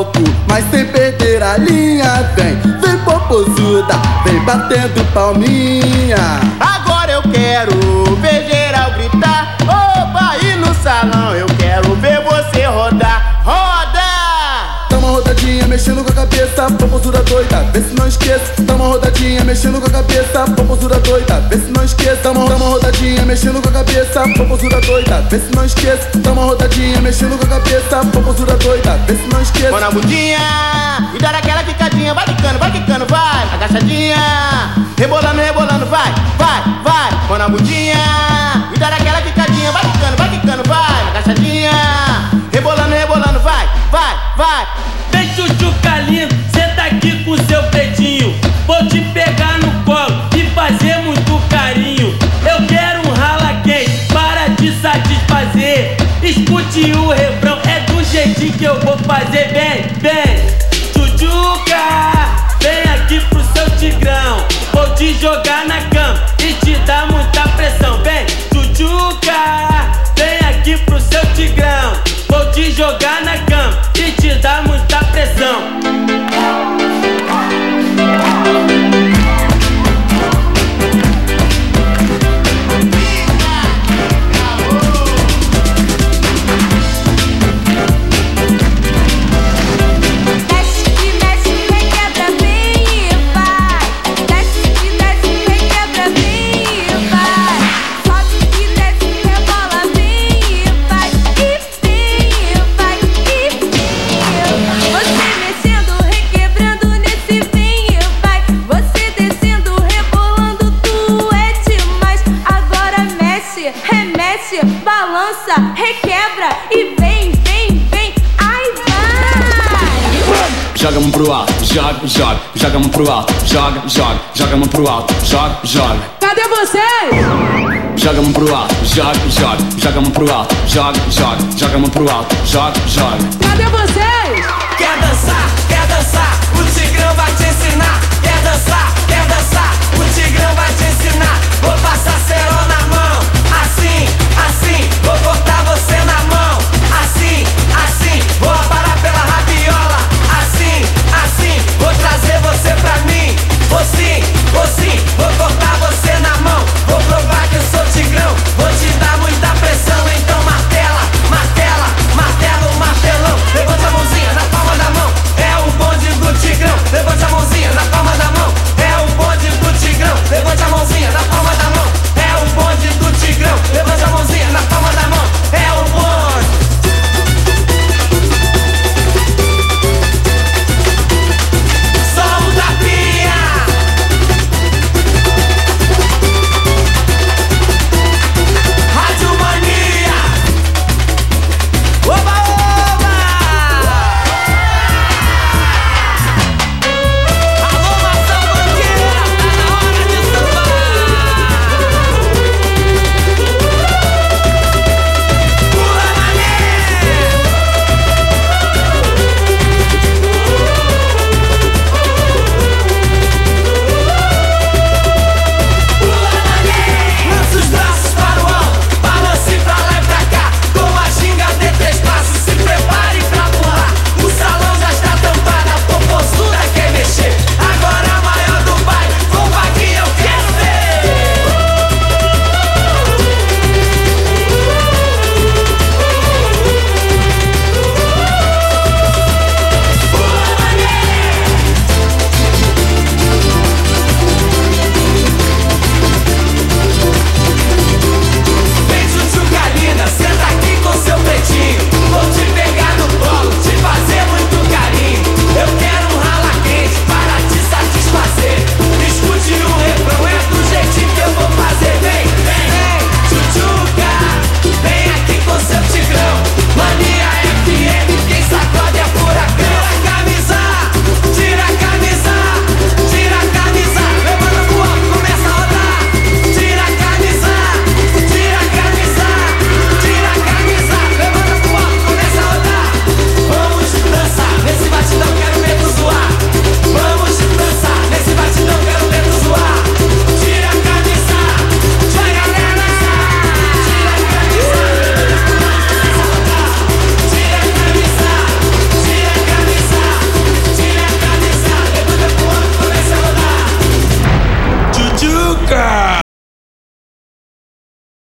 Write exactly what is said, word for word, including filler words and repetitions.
palco, mas sem perder a linha. Vem, vem popozuda, vem batendo palminha. Agora eu quero ver geral gritar, opa, e no salão eu quero ver você rodar. Roda! Dá uma rodadinha mexendo com a cabeça, poposura doida, vê se não esqueça. Dá uma rodadinha mexendo com a cabeça, poposura doida, vê se não esqueça. Dá uma, dá uma rodadinha mexendo com a cabeça, poposura doida, vê se não esqueça. Dá uma rodadinha mexendo com a cabeça, poposura doida, vê se não esqueça. Mão na bundinha e dar aquela quicadinha, vai quicando, vai quicando, vai. Agachadinha, rebolando, rebolando, vai, vai, vai. Mão na bundinha e dar aquela quicadinha, vai quicando, vai quicando, vai. Agachadinha, rebolando, rebolando, vai, vai, vai. Vem tchutchuca lindo, senta aqui com seu pretinho. Vou te pegar no colo e fazer muito carinho. Eu quero um rala quente para te satisfazer. Escute o refrão, é do jeitinho que eu vou fazer. Vem, vem, tchutchuca, vem aqui pro seu tigrão. Vou te jogar na cama e te dar muita pressão. Vem, tchutchuca, vem aqui pro seu tigrão. Vou te jogar na cama e te dar muita pressão. Balança, requebra e vem, vem, vem, ai vai! Joga a mão pro alto, joga, joga, joga a mão pro alto, joga, joga, joga a mão pro alto, joga, joga. Cadê vocês? Joga a mão pro alto, joga, joga, joga a mão pro alto, joga, joga, joga a mão pro alto, joga, joga. Cadê vocês? Quer dançar, quer dançar, o Tigrão vai te ensinar. Quer dançar, quer dançar, o Tigrão vai te ensinar. Vou passar cerol na mão, assim, assim, vou cortar você na mão, assim, assim, vou aparar pela rabiola, assim, assim, vou trazer você pra mim, vou sim, vou sim, vou cortar você na mão, vou provar que eu sou Tigrão, vou te dar muita pressão, então martela, martela, martela o martelão, levanta a mãozinha na palma da mão, é o bonde do Tigrão, levanta pica!